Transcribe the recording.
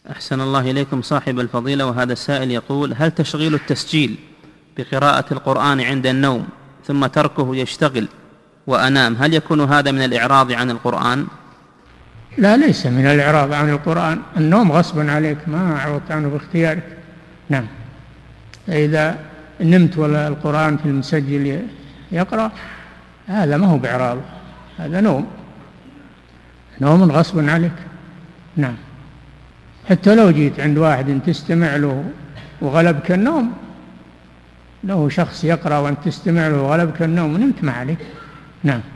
أحسن الله إليكم صاحب الفضيلة، وهذا السائل يقول: هل تشغيل التسجيل بقراءة القرآن عند النوم ثم تركه يشتغل وأنام، هل يكون هذا من الإعراض عن القرآن؟ لا، ليس من الإعراض عن القرآن. النوم غصبا عليك، ما أعرضت عنه باختيارك. نعم، إذا نمت ولا القرآن في المسجل يقرأ، هذا ما هو بإعراض، هذا نوم غصبا عليك. نعم، حتى لو جيت عند واحد تستمع له وغلبك النوم، لو شخص يقرأ وأنت تستمع له وغلبك النوم ونمت ما عليك. نعم.